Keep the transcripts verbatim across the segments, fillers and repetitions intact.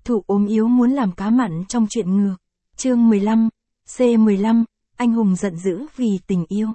Thụ ốm yếu muốn làm cá mặn trong truyện ngược. Chương mười lăm, C mười lăm, anh hùng giận dữ vì tình yêu.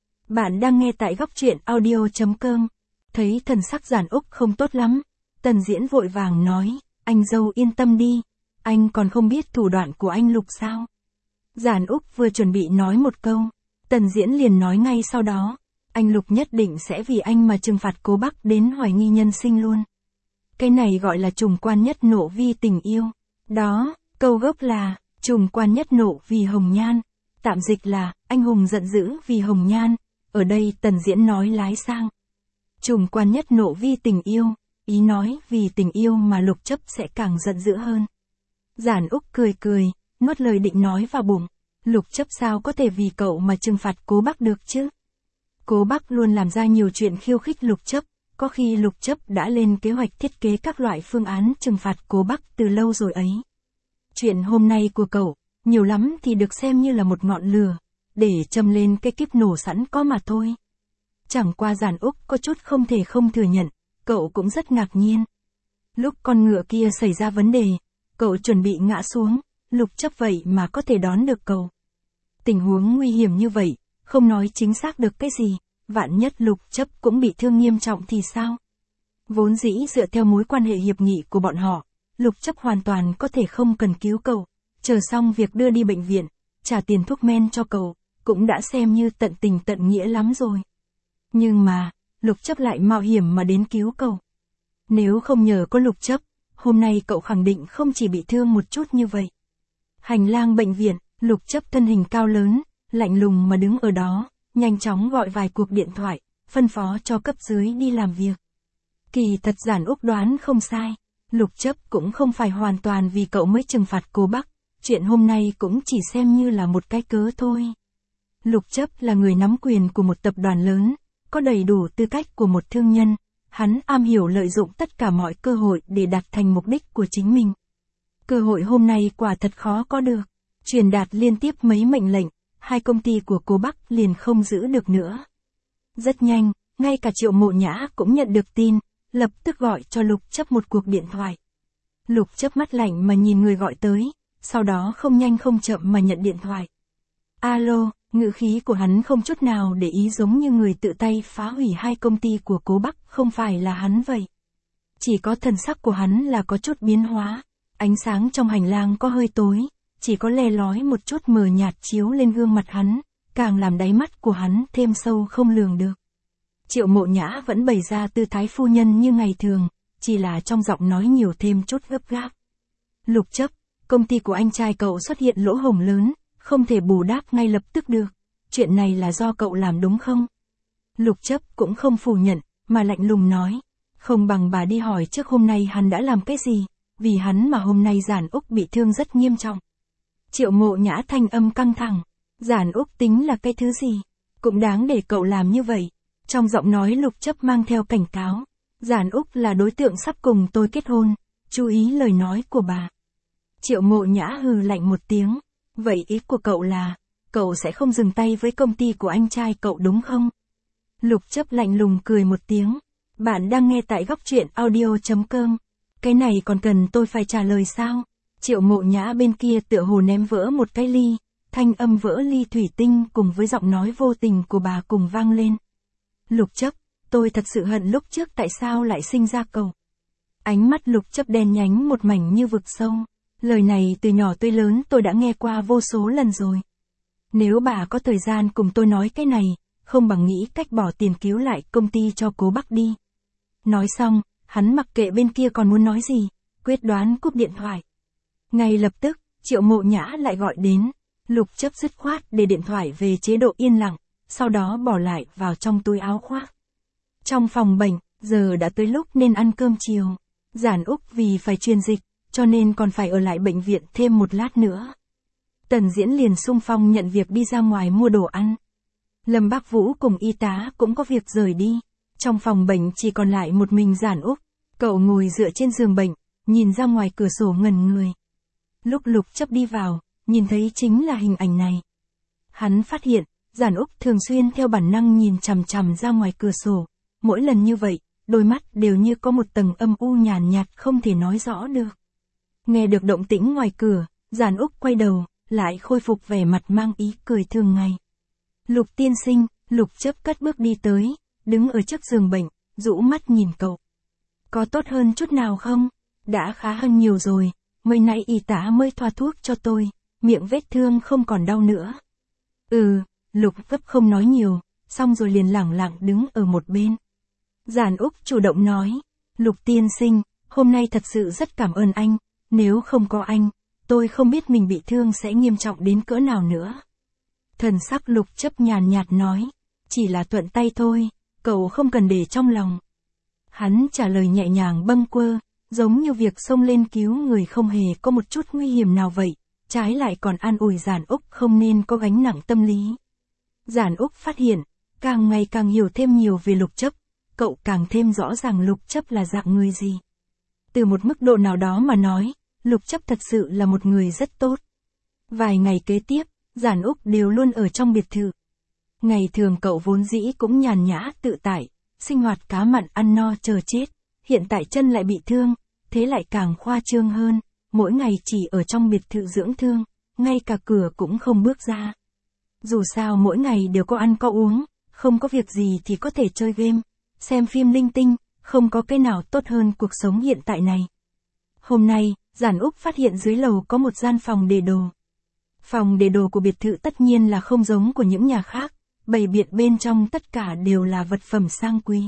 Bạn đang nghe tại góc truyện audio chấm com. Thấy thần sắc Giản Úc không tốt lắm, Tần Diễn vội vàng nói, anh dâu yên tâm đi, anh còn không biết thủ đoạn của anh Lục sao. Giản Úc vừa chuẩn bị nói một câu, Tần Diễn liền nói ngay sau đó, anh Lục nhất định sẽ vì anh mà trừng phạt Cố Bắc đến hoài nghi nhân sinh luôn. Cái này gọi là trùng quan nhất nộ vì tình yêu. Đó, câu gốc là, trùng quan nhất nộ vì hồng nhan. Tạm dịch là, anh hùng giận dữ vì hồng nhan. Ở đây Tần Diễn nói lái sang. Trùng quan nhất nộ vì tình yêu, ý nói vì tình yêu mà Lục Chấp sẽ càng giận dữ hơn. Giản Úc cười cười, nuốt lời định nói vào bụng. Lục Chấp sao có thể vì cậu mà trừng phạt Cố Bắc được chứ? Cố Bắc luôn làm ra nhiều chuyện khiêu khích Lục Chấp. Có khi Lục Chấp đã lên kế hoạch thiết kế các loại phương án trừng phạt Cố Bắc từ lâu rồi ấy. Chuyện hôm nay của cậu, nhiều lắm thì được xem như là một ngọn lửa, để châm lên cái kíp nổ sẵn có mà thôi. Chẳng qua Giản Úc có chút không thể không thừa nhận, cậu cũng rất ngạc nhiên. Lúc con ngựa kia xảy ra vấn đề, cậu chuẩn bị ngã xuống, Lục Chấp vậy mà có thể đón được cậu. Tình huống nguy hiểm như vậy, không nói chính xác được cái gì. Vạn nhất Lục Chấp cũng bị thương nghiêm trọng thì sao? Vốn dĩ dựa theo mối quan hệ hiệp nghị của bọn họ, Lục Chấp hoàn toàn có thể không cần cứu cậu, chờ xong việc đưa đi bệnh viện, trả tiền thuốc men cho cậu, cũng đã xem như tận tình tận nghĩa lắm rồi. Nhưng mà, Lục Chấp lại mạo hiểm mà đến cứu cậu. Nếu không nhờ có Lục Chấp, hôm nay cậu khẳng định không chỉ bị thương một chút như vậy. Hành lang bệnh viện, Lục Chấp thân hình cao lớn, lạnh lùng mà đứng ở đó. Nhanh chóng gọi vài cuộc điện thoại, phân phó cho cấp dưới đi làm việc. Kỳ thật Giản Úc đoán không sai, Lục Chấp cũng không phải hoàn toàn vì cậu mới trừng phạt Cố Bắc, chuyện hôm nay cũng chỉ xem như là một cái cớ thôi. Lục Chấp là người nắm quyền của một tập đoàn lớn, có đầy đủ tư cách của một thương nhân, hắn am hiểu lợi dụng tất cả mọi cơ hội để đạt thành mục đích của chính mình. Cơ hội hôm nay quả thật khó có được, truyền đạt liên tiếp mấy mệnh lệnh. Hai công ty của Cố Bắc liền không giữ được nữa. Rất nhanh, ngay cả Triệu Mộ Nhã cũng nhận được tin, lập tức gọi cho Lục Chấp một cuộc điện thoại. Lục Chấp mắt lạnh mà nhìn người gọi tới, sau đó không nhanh không chậm mà nhận điện thoại. Alo, ngữ khí của hắn không chút nào để ý giống như người tự tay phá hủy hai công ty của Cố Bắc, không phải là hắn vậy. Chỉ có thần sắc của hắn là có chút biến hóa, ánh sáng trong hành lang có hơi tối. Chỉ có le lói một chút mờ nhạt chiếu lên gương mặt hắn, càng làm đáy mắt của hắn thêm sâu không lường được. Triệu Mộ Nhã vẫn bày ra tư thái phu nhân như ngày thường, chỉ là trong giọng nói nhiều thêm chút gấp gáp. Lục Chấp, công ty của anh trai cậu xuất hiện lỗ hổng lớn, không thể bù đắp ngay lập tức được. Chuyện này là do cậu làm đúng không? Lục Chấp cũng không phủ nhận, mà lạnh lùng nói. Không bằng bà đi hỏi trước hôm nay hắn đã làm cái gì, vì hắn mà hôm nay Giản Úc bị thương rất nghiêm trọng. Triệu Mộ Nhã thanh âm căng thẳng. Giản Úc tính là cái thứ gì? Cũng đáng để cậu làm như vậy. Trong giọng nói Lục Chấp mang theo cảnh cáo. Giản Úc là đối tượng sắp cùng tôi kết hôn. Chú ý lời nói của bà. Triệu Mộ Nhã hừ lạnh một tiếng. Vậy ý của cậu là, cậu sẽ không dừng tay với công ty của anh trai cậu đúng không? Lục Chấp lạnh lùng cười một tiếng. Bạn đang nghe tại góc truyện audio chấm com. Cái này còn cần tôi phải trả lời sao? Triệu Mộ Nhã bên kia tựa hồ ném vỡ một cái ly, thanh âm vỡ ly thủy tinh cùng với giọng nói vô tình của bà cùng vang lên. Lục Chấp, tôi thật sự hận lúc trước tại sao lại sinh ra cậu. Ánh mắt Lục Chấp đen nhánh một mảnh như vực sâu. Lời này từ nhỏ tới lớn tôi đã nghe qua vô số lần rồi. Nếu bà có thời gian cùng tôi nói cái này, không bằng nghĩ cách bỏ tiền cứu lại công ty cho Cố Bắc đi. Nói xong, hắn mặc kệ bên kia còn muốn nói gì, quyết đoán cúp điện thoại. Ngay lập tức, Triệu Mộ Nhã lại gọi đến, Lục Chấp dứt khoát để điện thoại về chế độ yên lặng, sau đó bỏ lại vào trong túi áo khoác. Trong phòng bệnh, giờ đã tới lúc nên ăn cơm chiều. Giản Úc vì phải truyền dịch, cho nên còn phải ở lại bệnh viện thêm một lát nữa. Tần Diễn liền xung phong nhận việc đi ra ngoài mua đồ ăn. Lâm Bác Vũ cùng y tá cũng có việc rời đi. Trong phòng bệnh chỉ còn lại một mình Giản Úc, cậu ngồi dựa trên giường bệnh, nhìn ra ngoài cửa sổ ngẩn người. Lúc Lục Chấp đi vào, nhìn thấy chính là hình ảnh này. Hắn phát hiện, Giản Úc thường xuyên theo bản năng nhìn chằm chằm ra ngoài cửa sổ. Mỗi lần như vậy, đôi mắt đều như có một tầng âm u nhàn nhạt không thể nói rõ được. Nghe được động tĩnh ngoài cửa, Giản Úc quay đầu, lại khôi phục vẻ mặt mang ý cười thường ngày. Lục tiên sinh, Lục Chấp cất bước đi tới, đứng ở trước giường bệnh, rũ mắt nhìn cậu. Có tốt hơn chút nào không? Đã khá hơn nhiều rồi, mới nãy y tá mới thoa thuốc cho tôi, miệng vết thương không còn đau nữa. Ừ, Lục Chấp không nói nhiều, xong rồi liền lẳng lặng đứng ở một bên. Giản Úc chủ động nói, Lục tiên sinh, hôm nay thật sự rất cảm ơn anh, nếu không có anh, tôi không biết mình bị thương sẽ nghiêm trọng đến cỡ nào nữa. Thần sắc Lục Chấp nhàn nhạt nói, chỉ là thuận tay thôi, cậu không cần để trong lòng. Hắn trả lời nhẹ nhàng bâng quơ, giống như việc xông lên cứu người không hề có một chút nguy hiểm nào vậy, trái lại còn an ủi Giản Úc không nên có gánh nặng tâm lý. Giản Úc phát hiện, càng ngày càng hiểu thêm nhiều về Lục Chấp, cậu càng thêm rõ ràng Lục Chấp là dạng người gì. Từ một mức độ nào đó mà nói, Lục Chấp thật sự là một người rất tốt. Vài ngày kế tiếp, Giản Úc đều luôn ở trong biệt thự. Ngày thường cậu vốn dĩ cũng nhàn nhã tự tại, sinh hoạt cá mặn ăn no chờ chết, hiện tại chân lại bị thương, thế lại càng khoa trương hơn, mỗi ngày chỉ ở trong biệt thự dưỡng thương, ngay cả cửa cũng không bước ra. Dù sao mỗi ngày đều có ăn có uống, không có việc gì thì có thể chơi game, xem phim linh tinh, không có cái nào tốt hơn cuộc sống hiện tại này. Hôm nay, Giản Úc phát hiện dưới lầu có một gian phòng để đồ. Phòng để đồ của biệt thự tất nhiên là không giống của những nhà khác, bày biện bên trong tất cả đều là vật phẩm sang quý.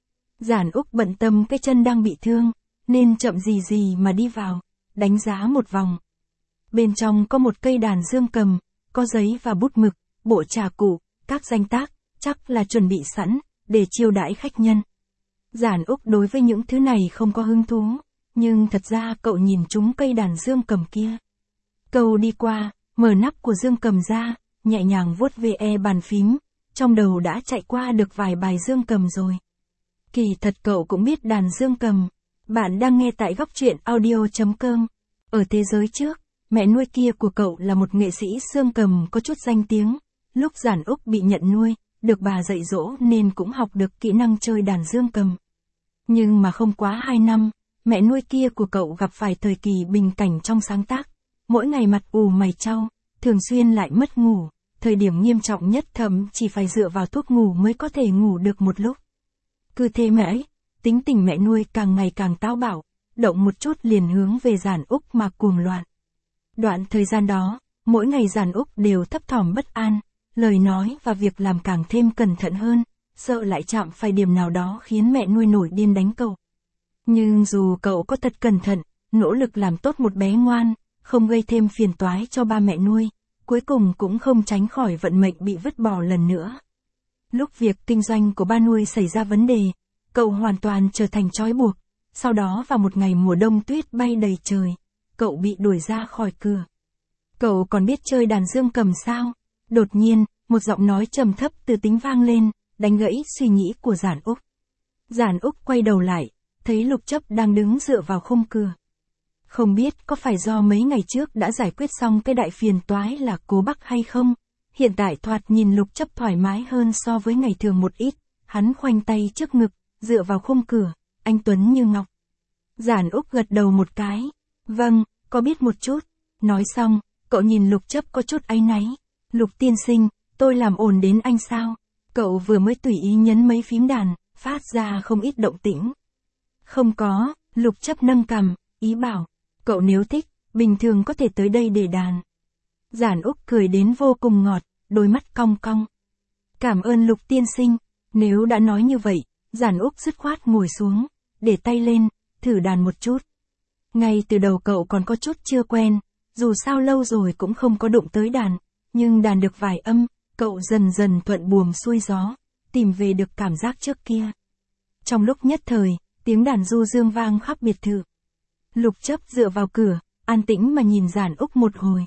Giản Úc bận tâm cái chân đang bị thương, nên chậm gì gì mà đi vào, đánh giá một vòng. Bên trong có một cây đàn dương cầm, có giấy và bút mực, bộ trà cụ, các danh tác, chắc là chuẩn bị sẵn, để chiêu đãi khách nhân. Giản Úc đối với những thứ này không có hứng thú, nhưng thật ra cậu nhìn trúng cây đàn dương cầm kia. Cậu đi qua, mở nắp của dương cầm ra, nhẹ nhàng vuốt ve bàn phím, trong đầu đã chạy qua được vài bài dương cầm rồi. Kỳ thật cậu cũng biết đàn dương cầm. Bạn đang nghe tại góc truyện audio chấm com. Ở thế giới trước, mẹ nuôi kia của cậu là một nghệ sĩ xương cầm có chút danh tiếng. Lúc Giản Úc bị nhận nuôi, được bà dạy dỗ nên cũng học được kỹ năng chơi đàn dương cầm. Nhưng mà không quá hai năm, mẹ nuôi kia của cậu gặp phải thời kỳ bình cảnh trong sáng tác. Mỗi ngày mặt ù mày chau, thường xuyên lại mất ngủ, thời điểm nghiêm trọng nhất thậm chỉ phải dựa vào thuốc ngủ mới có thể ngủ được một lúc. Cứ thế mãi, tính tình mẹ nuôi càng ngày càng táo bạo, động một chút liền hướng về Giản Úc mà cuồng loạn. Đoạn thời gian đó, mỗi ngày Giản Úc đều thấp thỏm bất an, lời nói và việc làm càng thêm cẩn thận hơn, sợ lại chạm phải điểm nào đó khiến mẹ nuôi nổi điên đánh cậu. Nhưng dù cậu có thật cẩn thận, nỗ lực làm tốt một bé ngoan, không gây thêm phiền toái cho ba mẹ nuôi, cuối cùng cũng không tránh khỏi vận mệnh bị vứt bỏ lần nữa. Lúc việc kinh doanh của ba nuôi xảy ra vấn đề, cậu hoàn toàn trở thành trói buộc, sau đó vào một ngày mùa đông tuyết bay đầy trời, cậu bị đuổi ra khỏi cửa. Cậu còn biết chơi đàn dương cầm sao? Đột nhiên, một giọng nói trầm thấp từ tính vang lên, đánh gãy suy nghĩ của Giản Úc. Giản Úc quay đầu lại, thấy Lục Chấp đang đứng dựa vào khung cửa. Không biết có phải do mấy ngày trước đã giải quyết xong cái đại phiền toái là Cố Bắc hay không? Hiện tại thoạt nhìn Lục Chấp thoải mái hơn so với ngày thường một ít, hắn khoanh tay trước ngực, dựa vào khung cửa, anh tuấn như ngọc. Giản Úc gật đầu một cái, vâng, có biết một chút. Nói xong, cậu nhìn Lục Chấp có chút áy náy. Lục tiên sinh, tôi làm ồn đến anh sao? Cậu vừa mới tùy ý nhấn mấy phím đàn, phát ra không ít động tĩnh. Không có, Lục Chấp nâng cằm, ý bảo, cậu nếu thích, bình thường có thể tới đây để đàn. Giản Úc cười đến vô cùng ngọt, đôi mắt cong cong. Cảm ơn Lục tiên sinh, nếu đã nói như vậy, Giản Úc dứt khoát ngồi xuống, để tay lên, thử đàn một chút. Ngay từ đầu cậu còn có chút chưa quen, dù sao lâu rồi cũng không có đụng tới đàn, nhưng đàn được vài âm, cậu dần dần thuận buồm xuôi gió, tìm về được cảm giác trước kia. Trong lúc nhất thời, tiếng đàn du dương vang khắp biệt thự. Lục Chấp dựa vào cửa, an tĩnh mà nhìn Giản Úc một hồi.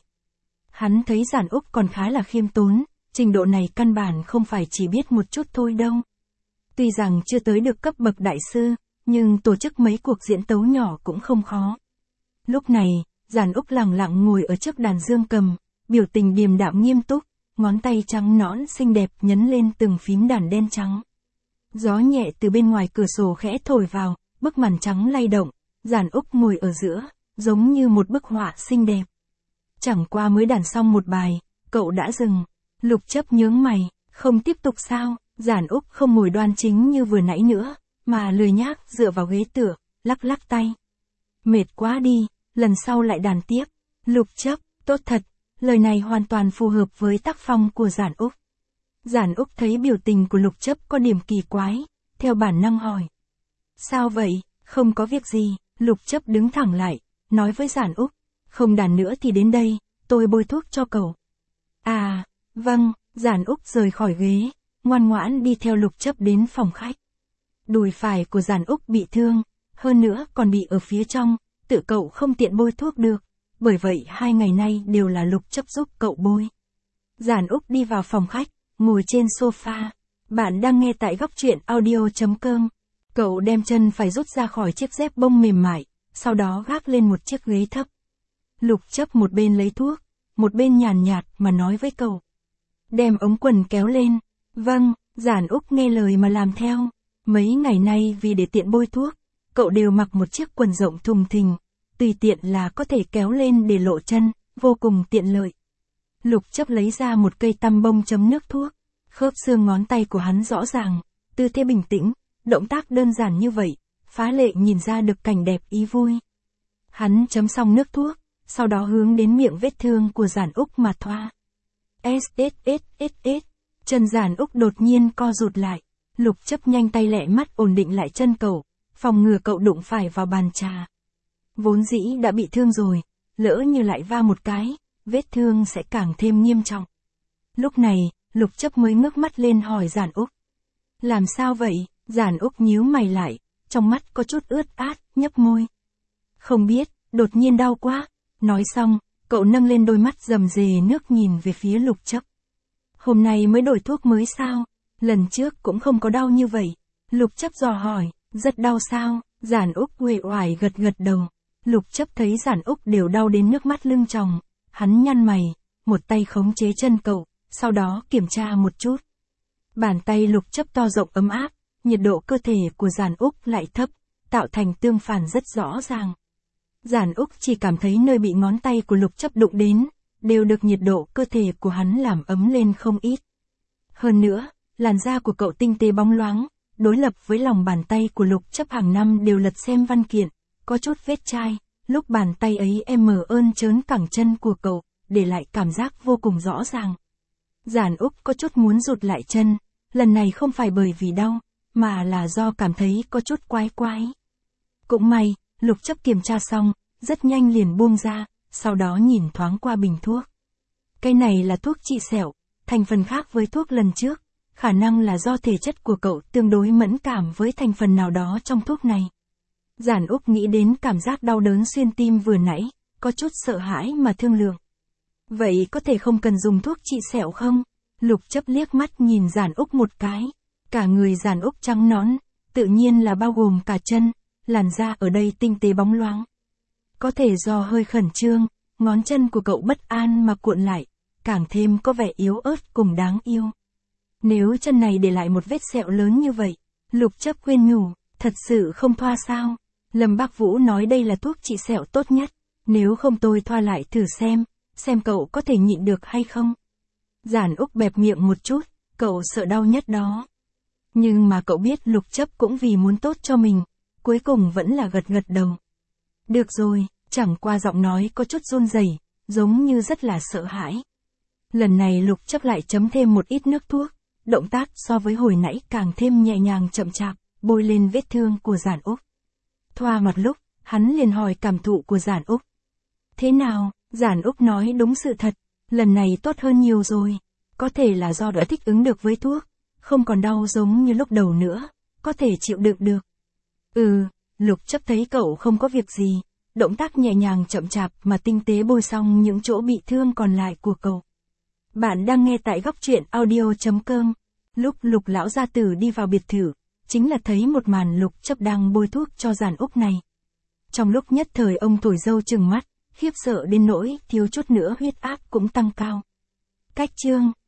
Hắn thấy Giản Úc còn khá là khiêm tốn, trình độ này căn bản không phải chỉ biết một chút thôi đâu. Tuy rằng chưa tới được cấp bậc đại sư, nhưng tổ chức mấy cuộc diễn tấu nhỏ cũng không khó. Lúc này, Giản Úc lặng lặng ngồi ở trước đàn dương cầm, biểu tình điềm đạm nghiêm túc, ngón tay trắng nõn xinh đẹp nhấn lên từng phím đàn đen trắng. Gió nhẹ từ bên ngoài cửa sổ khẽ thổi vào, bức màn trắng lay động, Giản Úc ngồi ở giữa, giống như một bức họa xinh đẹp. Chẳng qua mới đàn xong một bài, cậu đã dừng. Lục Chấp nhướng mày, không tiếp tục sao? Giản Úc không ngồi đoan chính như vừa nãy nữa, mà lười nhác dựa vào ghế tựa, lắc lắc tay. Mệt quá đi, lần sau lại đàn tiếp. Lục Chấp, tốt thật, lời này hoàn toàn phù hợp với tác phong của Giản Úc. Giản Úc thấy biểu tình của Lục Chấp có điểm kỳ quái, theo bản năng hỏi. Sao vậy? Không có việc gì. Lục Chấp đứng thẳng lại, nói với Giản Úc. Không đàn nữa thì đến đây, tôi bôi thuốc cho cậu. À, vâng. Giản Úc rời khỏi ghế, ngoan ngoãn đi theo Lục Chấp đến phòng khách. Đùi phải của Giản Úc bị thương, hơn nữa còn bị ở phía trong, tự cậu không tiện bôi thuốc được, bởi vậy hai ngày nay đều là Lục Chấp giúp cậu bôi. Giản Úc đi vào phòng khách, ngồi trên sofa. Bạn đang nghe tại góc truyện audio chấm com. Cậu đem chân phải rút ra khỏi chiếc dép bông mềm mại, sau đó gác lên một chiếc ghế thấp. Lục Chấp một bên lấy thuốc, một bên nhàn nhạt mà nói với cậu. Đem ống quần kéo lên. Vâng. Giản Úc nghe lời mà làm theo. Mấy ngày nay vì để tiện bôi thuốc, cậu đều mặc một chiếc quần rộng thùng thình, tùy tiện là có thể kéo lên để lộ chân, vô cùng tiện lợi. Lục Chấp lấy ra một cây tăm bông chấm nước thuốc, khớp xương ngón tay của hắn rõ ràng, tư thế bình tĩnh, động tác đơn giản như vậy, phá lệ nhìn ra được cảnh đẹp ý vui. Hắn chấm xong nước thuốc, sau đó hướng đến miệng vết thương của Giản Úc mà thoa. S S S S S, chân Giản Úc đột nhiên co rụt lại. Lục Chấp nhanh tay lẹ mắt ổn định lại chân cậu, phòng ngừa cậu đụng phải vào bàn trà. Vốn dĩ đã bị thương rồi, lỡ như lại va một cái, vết thương sẽ càng thêm nghiêm trọng. Lúc này, Lục Chấp mới ngước mắt lên hỏi Giản Úc. Làm sao vậy? Giản Úc nhíu mày lại, trong mắt có chút ướt át, nhấp môi. Không biết, đột nhiên đau quá. Nói xong, cậu nâng lên đôi mắt rầm rề nước nhìn về phía Lục Chấp. Hôm nay mới đổi thuốc mới sao? Lần trước cũng không có đau như vậy. Lục Chấp dò hỏi, rất đau sao? Giản Úc uể oải gật gật đầu. Lục Chấp thấy Giản Úc đều đau đến nước mắt lưng tròng, hắn nhăn mày, một tay khống chế chân cậu, sau đó kiểm tra một chút. Bàn tay Lục Chấp to rộng ấm áp, nhiệt độ cơ thể của Giản Úc lại thấp, tạo thành tương phản rất rõ ràng. Giản Úc chỉ cảm thấy nơi bị ngón tay của Lục Chấp đụng đến, đều được nhiệt độ cơ thể của hắn làm ấm lên không ít. Hơn nữa, làn da của cậu tinh tế bóng loáng, đối lập với lòng bàn tay của Lục Chấp hàng năm đều lật xem văn kiện, có chút vết chai, lúc bàn tay ấy em mờ ơn trớn cẳng chân của cậu, để lại cảm giác vô cùng rõ ràng. Giản Úc có chút muốn rụt lại chân, lần này không phải bởi vì đau, mà là do cảm thấy có chút quái quái. Cũng may, Lục Chấp kiểm tra xong, rất nhanh liền buông ra, sau đó nhìn thoáng qua bình thuốc. Cái này là thuốc trị sẹo, thành phần khác với thuốc lần trước, khả năng là do thể chất của cậu tương đối mẫn cảm với thành phần nào đó trong thuốc này. Giản Úc nghĩ đến cảm giác đau đớn xuyên tim vừa nãy, có chút sợ hãi mà thương lượng. Vậy có thể không cần dùng thuốc trị sẹo không? Lục Chấp liếc mắt nhìn Giản Úc một cái. Cả người Giản Úc trắng nõn, tự nhiên là bao gồm cả chân, làn da ở đây tinh tế bóng loáng. Có thể do hơi khẩn trương, ngón chân của cậu bất an mà cuộn lại, càng thêm có vẻ yếu ớt cùng đáng yêu. Nếu chân này để lại một vết sẹo lớn như vậy, Lục Chấp khuyên nhủ, thật sự không thoa sao? Lâm Bác Vũ nói đây là thuốc trị sẹo tốt nhất, nếu không tôi thoa lại thử xem, xem cậu có thể nhịn được hay không. Giản Úc bẹp miệng một chút, cậu sợ đau nhất đó. Nhưng mà cậu biết Lục Chấp cũng vì muốn tốt cho mình, cuối cùng vẫn là gật gật đầu. Được rồi, chẳng qua giọng nói có chút run rẩy, giống như rất là sợ hãi. Lần này Lục Chấp lại chấm thêm một ít nước thuốc, động tác so với hồi nãy càng thêm nhẹ nhàng chậm chạp, bôi lên vết thương của Giản Úc. Thoa một lúc, hắn liền hỏi cảm thụ của Giản Úc. Thế nào? Giản Úc nói đúng sự thật, lần này tốt hơn nhiều rồi, có thể là do đã thích ứng được với thuốc, không còn đau giống như lúc đầu nữa, có thể chịu đựng được. Ừ, Lục Chấp thấy cậu không có việc gì, động tác nhẹ nhàng chậm chạp mà tinh tế bôi xong những chỗ bị thương còn lại của cậu. Bạn đang nghe tại góc truyện audio chấm com. Lúc Lục lão gia tử đi vào biệt thự, chính là thấy một màn Lục Chấp đang bôi thuốc cho Giản Úc này. Trong lúc nhất thời ông thổi dâu trừng mắt, khiếp sợ đến nỗi thiếu chút nữa huyết áp cũng tăng cao. Cách chương